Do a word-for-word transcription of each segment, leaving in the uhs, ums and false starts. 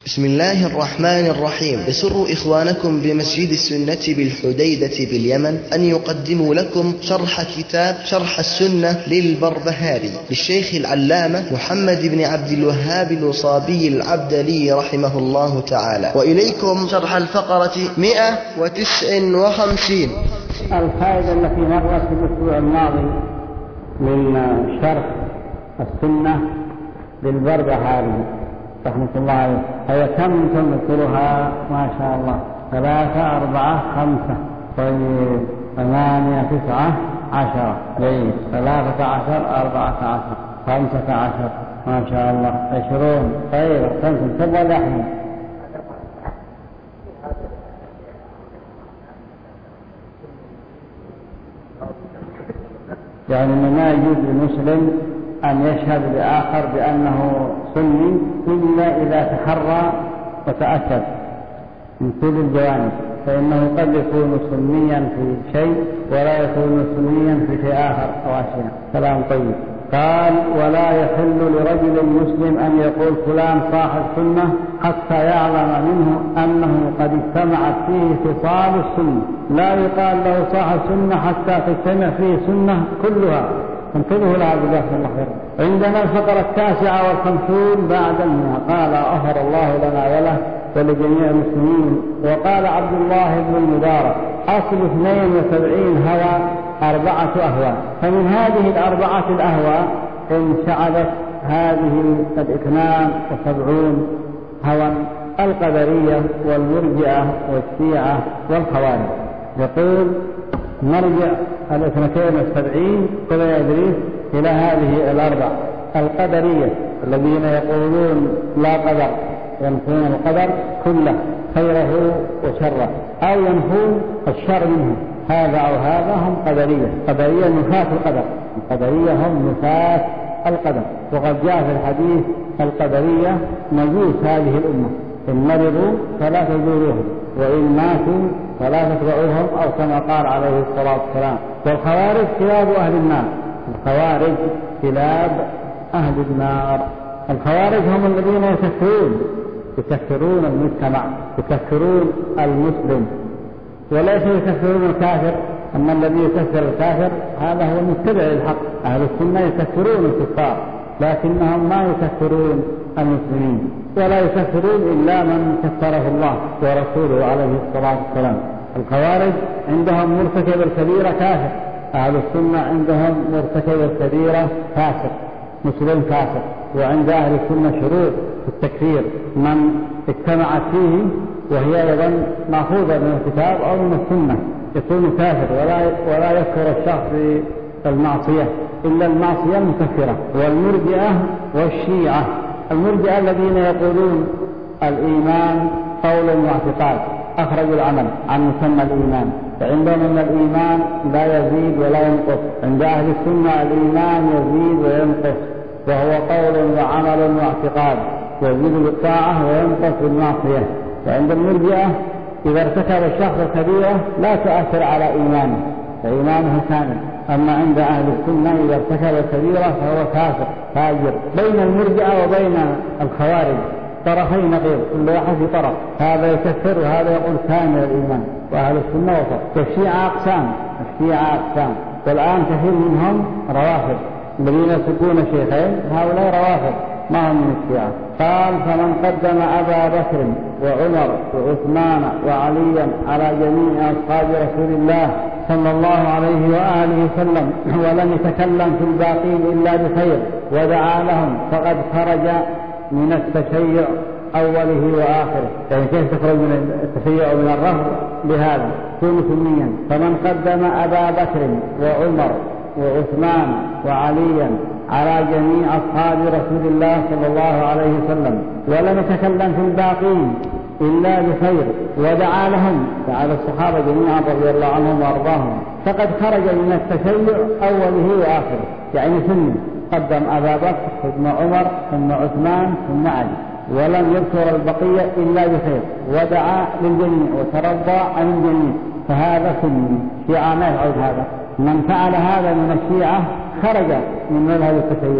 بسم الله الرحمن الرحيم. يسر إخوانكم بمسجد السنة بالحديدة باليمن أن يقدموا لكم شرح كتاب شرح السنة للبربهاري للشيخ العلامة محمد بن عبد الوهاب الوصابي العبدلي رحمه الله تعالى. وإليكم شرح الفقرة مئة وتسع وخمسين. الفائدة التي مرت في الأسبوع الماضي من شرح السنة للبربهاري رحمة الله عليه، هي كم تذكرها؟ ما شاء الله، ثلاثة أربعة خمسة، طيب ثمانية تسعة عشرة، جيد، ثلاثة عشر أربعة عشر خمسة عشر، ما شاء الله، عشرون، طيب خمسة سبعة لحظة. يعني ما يجوز للمسلم أن يشهد لآخر بأنه سني إلا إذا تحرى وتأكد من كل الجوانب، فإنه قد يكون سنيا في شيء ولا يكون سنيا في شيء آخر أو أشياء. كلام طيب. قال: ولا يحل لرجل مسلم أن يقول فلان صاحب سنة حتى يعلم منه أنه قد اجتمعت فيه خصال السنة. لا يقال له صاحب سنة حتى تجتمع فيه سنة كلها. انتبهوا لها بجاه الله خير. عندنا الفقرة التاسعة والخمسون بعد المئة. قال: أغفر الله لنا وله ولجميع المسلمين. وقال عبد الله بن المبارك: أصل اثنين وسبعين هوى أربعة أهواء. فمن هذه الأربعة الأهواء انشعبت هذه الاثنان وسبعون هوى: القدرية والمرجئة والشيعة والخوارج. يقول نرجع الاثنتين والسبعين كما يدريس إلى هذه الأربع: القدرية الذين يقولون لا قدر، ينفون القدر كله خيره وشره، أو ينفون الشر منه، هذا أو هذا هم قدرية. قدرية نفاة القدر، القدرية هم نفاة القدر. وقد جاء في الحديث: القدرية مجوس هذه الأمة، إن مرضوا فلا تزوروهم، وإن ماتوا فلا تتبعوهم، أو كما قال عليه الصلاة والسلام. والخوارج كلاب أهل النار، الخوارج كلاب أهل النار. الخوارج هم الذين يكفرون يكفرون المجتمع، يكفرون المسلم، وليس يكفرون الكافر. أما الذي يكفر الكافر هذا هو المتبع للحق. أهل السنة يكفرون الكفار، لكنهم ما يكفرون المسلمين، ولا يكفرون إلا من كفره الله ورسوله عليه الصلاة والسلام. الخوارج عندهم مرتكب الكبيرة كافر، أهل السنة عندهم مرتكب الكبيرة فاسق، مسلم فاسق. وعند أهل السنة شروط في التكفير: من اجتمعت فيه، وهي أيضا مأخوذة من الكتاب أو من السنة، يكون كافر، ولا ولا يكفر الشخص بالمعصية إلا المعصية المكفرة. والمرجئة والشيعة: المرجئة الذين يقولون الإيمان قول واعتقاد، أخرجوا العمل عن مسمى الإيمان، فعندهم أن الإيمان لا يزيد ولا ينقص. عند أهل السنة الإيمان يزيد وينقص، وهو قول وعمل واعتقاد، يزيد بالطاعة وينقص بالمعصية. وعند المرجئة إذا ارتكب الشخص الكبيرة لا تؤثر على إيمانه، فإيمانه كامل. أما عند أهل السنة إذا ارتكب الكبيرة فهو كافر فاجر. بين المرجئة وبين الخوارج طرفين نقيض، كل واحد في طرف، هذا يكفر وهذا يقول كامل الإيمان، وأهل السنة وسط. والشيعة أقسام، الشيعة أقسام، والآن كثير منهم روافض الذين يسبون شيخين، هؤلاء روافض ما هم من الشيعة. قال: فمن قدم أبا بكر وعمر وعثمان وعليا على جميع أصحاب رسول الله صلى الله عليه وآله وسلم ولم يتكلم في الباقين إلا بخير ودعا لهم فقد خرج من التشيع أوله وآخره. يعني كيف تخرج من التشيع ومن الرفض؟ بهذا كون سنيا. فمن قدم أبا بكر وعمر وعثمان وعليا على جميع أصحاب رسول الله صلى الله عليه وسلم ولم يتكلم في الباقين إلا بخير ودعا لهم، فعلى الصحابة جميعا رضي الله عنهم وأرضاهم، فقد خرج من التشيع أوله وآخره. يعني سني، قدم أبا بكر ثم عمر ثم عثمان ثم علي، ولم يذكر البقية إلا بخير، ودعا للجميع وترضى عن الجميع، فهذا سني. شيعة ما يفعل هذا. من فعل هذا من الشيعة خرج من مذهب التشيع،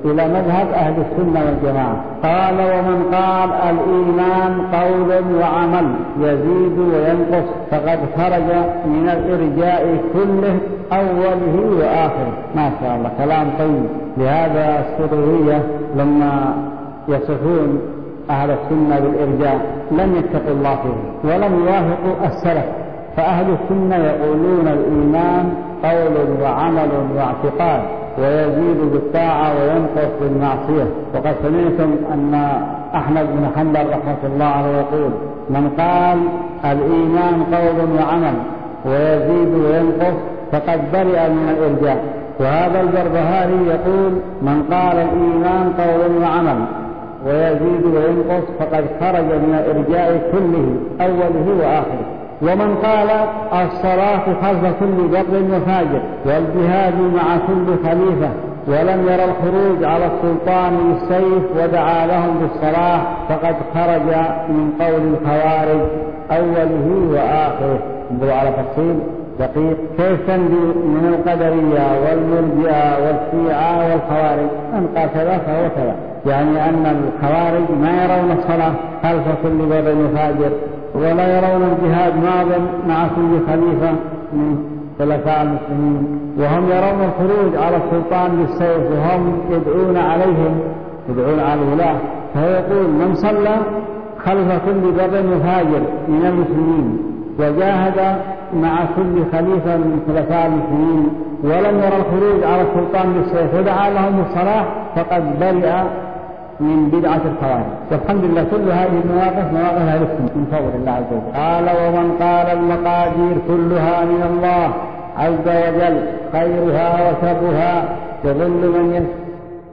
إلى مذهب أهل السنة والجماعة. قال: ومن قال الإيمان قول وعمل يزيد وينقص فقد خرج من الإرجاء كله أوله وآخره. ما شاء الله، كلام طيب. لهذا السرورية لما يصفون أهل السنة بالإرجاء لم يتقوا الله فيه ولم يوافقوا السلف. فأهل السنة يقولون الإيمان قول وعمل واعتقاد ويزيد بالطاعة وينقص بالمعصية. وقد سمعتم أن أحمد بن حنبل رحمة الله عليه يقول: من قال الإيمان قول وعمل ويزيد وينقص فقد برئ من الإرجاء. وهذا البربهاري يقول: من قال الإيمان قول وعمل ويزيد وينقص فقد خرج من الإرجاء كله أوله وآخره. ومن قال الصلاة خلف كل بر وفاجر والجهاد مع كل خليفة ولم يرى الخروج على السلطان بالسيف ودعا لهم بالصلاة فقد خرج من قول الخوارج أوله وآخره. انظروا على تفصيل دقيق كيف تنبي من القدرية والمرجئة والشيعة والخوارج. من قال كذا فهو كذا، يعني أن الخوارج ما يرون الصلاة خلف كل بر وفاجر ولا يرون الجهاد ماض مع كل خليفة من خلفاء المسلمين، وهم يرون الخروج على السلطان بالسيف وهم يدعون عليهم يدعون على الولاة. فهو يقول: من صلى خلف كل بر وفاجر من المسلمين وجاهد مع كل خليفة من خلفاء المسلمين ولم يرى الخروج على السلطان بالسيف ودعا لهم بالصلاة فقد برئ من بدعة الخوارج. والحمد لله كل هذه المواقف مواقف أهل السنة من فضل الله عز وجل. قال: ومن قال المقادير كلها من الله عز وجل خيرها وشرها يضل من يشاء.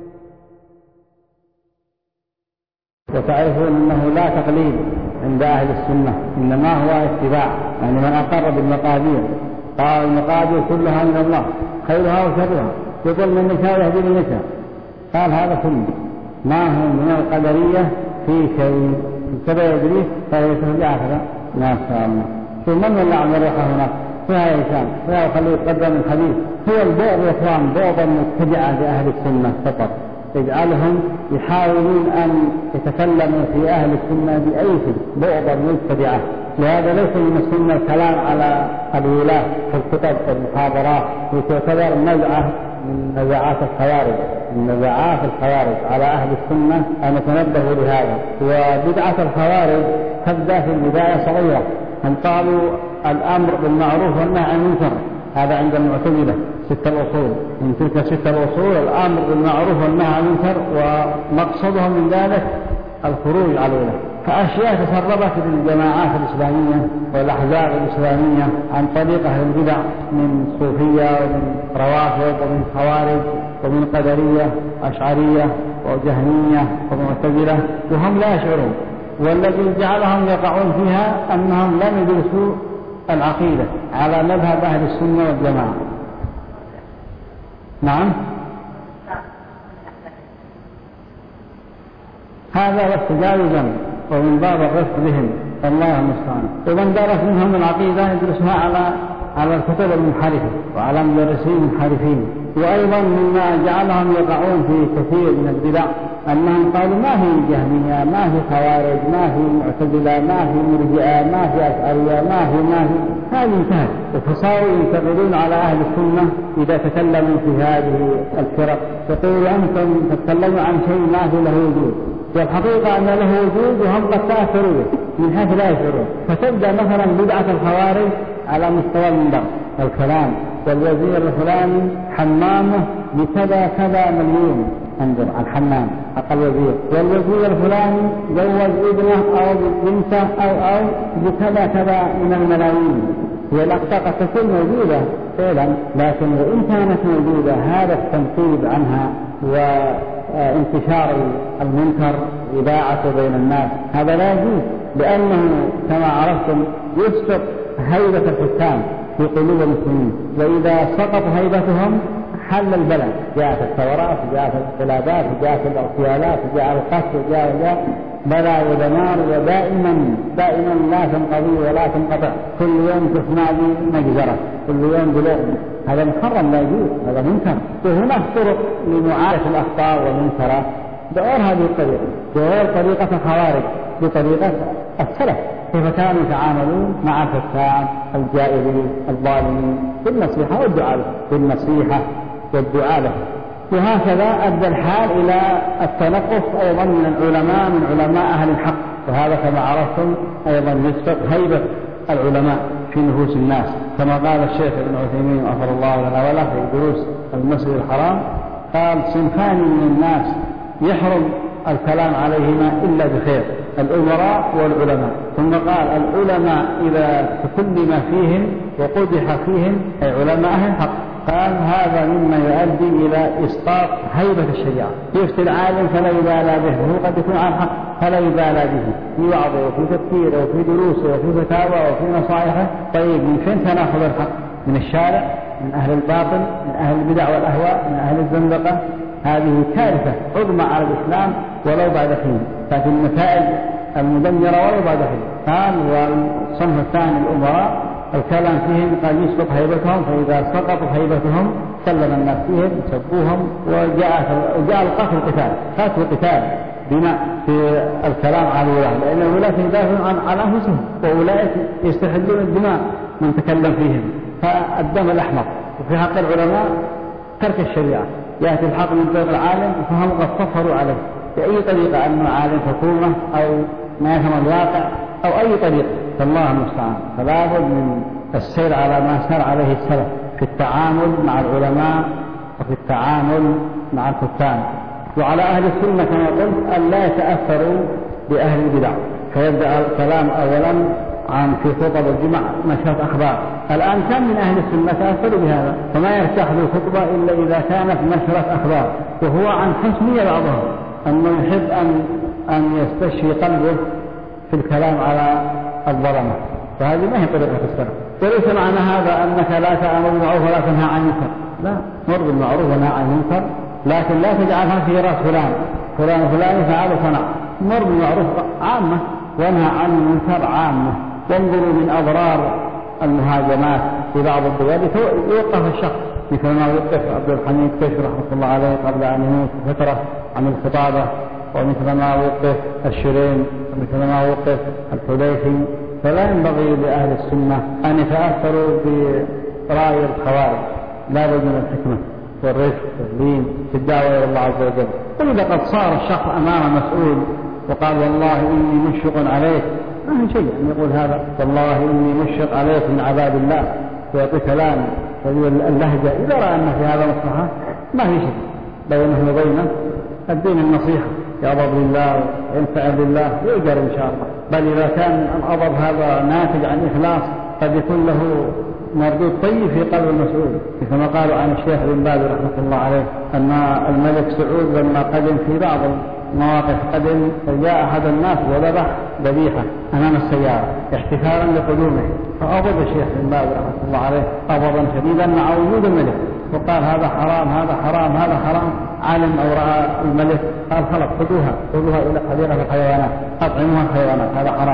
وتعرفون أنه لا تقليد عند أهل السنة، إنما هو اتباع. يعني من أقر بالمقادير قال المقادير كلها من الله خيرها وشرها يضل من يشاء ويهدي من يشاء، قال هذا سنة. ما هو من القدرية في شيء كذا يدريه فيترجع هذا. ما شاء الله. ثم من الله يرحمه هناك فيها إنسان فيها خليل قدم الحديث. هو البعض يا إخوان بعضا متبعا لأهل السنة فقط، يجعلهم يحاولون أن يتكلموا في أهل السنة بأي شيء بعضا متبعا. لهذا ليس من السنة الكلام على الولاة في الكتب والمحاضرات، وتعتبر نزعة من نزعات الخوارج من نزعات الخوارج على أهل السنة أن يتنبهوا لهذا. وبدعة الخوارج تبدأ في البداية صغيرة، هم قالوا الأمر بالمعروف والنهي عن المنكر، هذا عند المعتزلة ستة الأصول. من تلك ستة الأصول الأمر بالمعروف والنهي عن المنكر، ومقصدهم من ذلك الخروج على الولاة. فأشياء تسربت للجماعات الإسلامية والأحزاب الإسلامية عن طريق أهل البدع من صوفية ومن روافض ومن خوارج ومن قدرية أشعرية وجهمية ومعتزلة وهم لا يشعرون. والذي جعلهم يقعون فيها أنهم لم يدرسوا العقيدة على مذهب أهل السنة والجماعة. نعم، هذا بس جائزا ومن باب الرفق بهم، الله المستعان. ومن درس منهم العقيدة يدرسها على على الكتب المنحرفة وعلى مدرسين منحرفين. وأيضا مما جعلهم يقعون في كثير من البدع أنهم قالوا ما في جهمية، ما في خوارج، ما في معتزلة، ما في مرجئة، ما في أشعرية، ما في ما في هذه انتهت. وفصاروا ينتقدون على أهل السنة إذا تكلموا في هذه الفرق، يقولوا أنتم تتكلموا عن شيء ما في له وجود، والحقيقة أن له وجود وهم قد تأثروا من حيث لا يشعرون. فتبدأ مثلا بدعة الخوارج على مستوى المنبر الكلام، والوزير الفلاني حمامه بكذا كذا مليون، انظر الحمام حق الوزير، والوزير الفلاني جوز ابنه أو بنته أو أو بكذا كذا من الملايين. هي الأخطاء قد تكون موجودة فعلا، لكن وإن كانت موجودة هذا التنقيب عنها وانتشار المنكر إذاعته بين الناس هذا لا يجوز، لأنه كما عرفتم يسقط هيبة الحكام في قلوب المسلمين، وإذا سقط هيبتهم حل البلد، جاءت الثورات، جاءت الانقلابات، جاءت الاغتيالات، جاء القتل، جاء جاء بلى علماء ودائما دائما لا تنقضي ولا تنقطع، كل يوم تسمع لي مجزرة، كل يوم بلغم، هذا محرم لا يجوز، هذا منكر. وهناك طرق لمعالجة الأخطاء والمنكرات بغير هذه الطريقة، بغير طريقة الخوارج، بطريقة السلف كيف كانوا يتعاملون مع الفساد الجائرين الظالمين بالنصيحة والدعاء بالنصيحة والدعاء له. وهكذا أدى الحال إلى التنقص أيضا من العلماء من علماء أهل الحق، وهذا كما عرفتم أيضا يسبق هيبة العلماء في نفوس الناس، كما قال الشيخ ابن عثيمين غفر الله لنا وله في دروس المسجد الحرام، قال صنفان من الناس يحرم الكلام عليهما إلا بخير، الأمراء والعلماء. ثم قال العلماء إذا تكلم فيهم وقدح فيهم أي علماء أهل الحق، قال هذا مما يؤدي إلى إسقاط هيبة الشريعة. يفتي العالم فلا يبالى به، وهو قد يكون عن حق فلا يبالى به في وعظه وفي تفكيره وفي دروسه وفي فتاوى وفي نصائحه. طيب من فين سنأخذ الحق؟ من الشارع، من أهل الباطل، من أهل البدع والأهواء، من أهل الزندقة. هذه كارثة عظمى على الإسلام ولو بعد حين، ففي النتائج المدمرة ولو بعد حين. قال والصنف الثاني الأمراء الكلام فيهم قد يسقط هيبتهم، فإذا سقطت هيبتهم سلم الناس فيهم سبوهم، وجاء وجاء القتل قتال قتل قتال بناء في الكلام على الولاة، لأن الولاة يدافعون عن عن أنفسهم، وأولئك يستحلون الدماء من تكلم فيهم، فالدم الأحمر. وفي حق العلماء ترك الشريعة، يأتي الحق من طريق العالم فهم قد صفروا عليه بأي طريقة، أنه عالم حكومة أو ما يفهم الواقع أو أي طريقة، فالله المستعان. فلا بد من السير على ما سار عليه السلف في التعامل مع العلماء وفي التعامل مع الحكام. وعلى أهل السنة كما قلت أن لا يتأثروا بأهل البدع، فيبدأ الكلام أولا عن في خطب الجمع نشرة أخبار. الآن كم من أهل السنة تأثروا بهذا، فما يرتاح بالخطبة إلا إذا كانت نشرة أخبار، وهو عن حسنية بعضهم أنه يحب أن أن يستشفي قلبه في الكلام على الظلمة، فهذه ما هي طريقة السلف. وليس معنى هذا أنك لا تأمر بالمعروف ولا تنهى عن المنكر، لا، مر بالمعروف ونهى عن المنكر، لكن لا تجعلها في رأس فلان فلان فلان فعل صنع. مر بالمعروف عامة ونهى عن المنكر عامة. وانظروا من أضرار المهاجمات في بعض الدول يوقف الشخص، مثل ما وقف عبد الحميد كشف رحمة الله عليه قبل أن يموت فترة عن الخطابة، ومثل ما وقف الشرين، ومثل ما وقف الحليفي. فلا ينبغي لأهل السنة أن يتأثروا برأي الخوارج، لا بد من الحكمة والرفق واللين في الدعوة إلى الله عز وجل. ولذا قد صار الشخص أمام مسؤول وقال والله إني مشفق عليك، ما هي شيء أن يقول هذا والله إني مشفق عليك من عذاب الله، ويعطي كلام اللهجة. إذا رأى أن في هذا مصلحة ما هي شيء بينه وبينه الدين النصيحة، يغضب لله وينفع لله يؤجر إن شاء الله. بل إذا كان الغضب هذا ناتج عن إخلاص قد يكون له مردود طيب في قلب المسؤول، كما قالوا عن الشيخ بن باز رحمة الله عليه أن الملك سعود لما قدم في بعض مواقف قدم فجاء أحد الناس وذبح ذبيحة أمام السيارة احتفالا لقدومه، فأغضب الشيخ بن باز رحمة الله عليه غضبا شديدا مع وجود الملك، وقال هذا حرام هذا حرام هذا حرام. علم أو رأى الملك قال خلق خذوها خذوها إلى حديقة الحيوانات أطعموها الحيوانات، هذا حرام.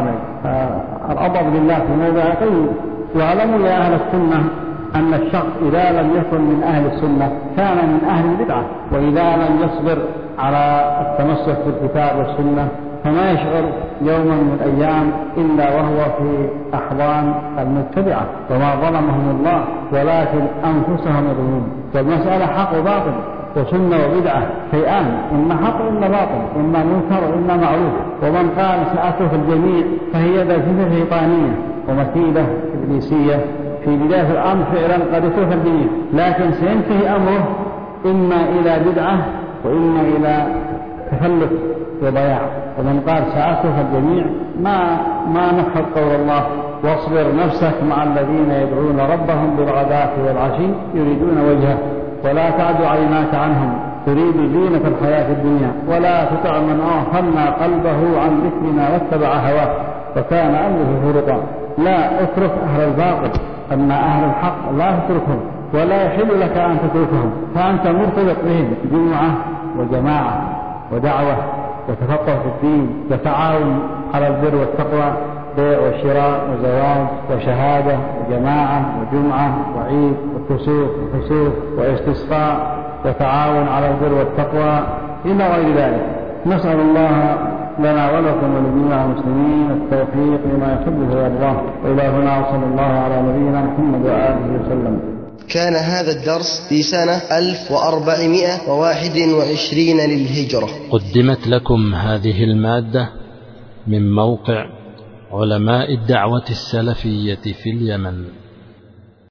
الغضب لله في موضع طيب. واعلموا يا أهل السنة أن الشخص إذا لم يكن من أهل السنة كان من أهل البدعة، وإذا لم يصبر على التمسك بالكتاب والسنة فما يشعر يوما من الأيام إلا وهو في أحضان المتبعة، وما ظلمهم الله ولكن أنفسهم يظلمون. والمسألة حق وباطل وسنة وبدعة شيئان، إما حق وإما باطل، إما منكر وإما معروف. ومن قال سأترك الجميع فهي دافعة شيطانية ومكيدة إبليسية. في بداية الأمر فعلا قد يترك الجميع، لكن سينتهي أمره إما إلى بدعة وإما إلى تفلت وضياع. ومن قال سأترك الجميع ما ما نحفظ قول الله واصبر نفسك مع الذين يدعون ربهم بالغداة والعشي يريدون وجهه ولا تعد عيناك عنهم تريد زينة الحياة الدنيا ولا تطع من أغفلنا قلبه عن ذكرنا واتبع هواه وكان أمره فرطا. لا اترك أهل الباطل، أما أهل الحق لا تتركهم ولا يحل لك أن تتركهم، فأنت مرتبط بهم جمعة وجماعة ودعوة وتفقه في الدين وتعاون على البر والتقوى، بيع وشراء وزواج وشهادة وجماعة وجمعة وعيد وكسوف وخسوف واستسقاء وتعاون على البر والتقوى إلى غير ذلك. نسأل الله لنا ولكم ولجميع المسلمين التوفيق لما يحبه ويرضاه. وإلى هنا وصلى الله على نبينا محمد وآله وسلم. كان هذا الدرس في سنة ألف وأربعمائة وواحد وعشرين للهجرة. قدمت لكم هذه المادة من موقع علماء الدعوة السلفية في اليمن.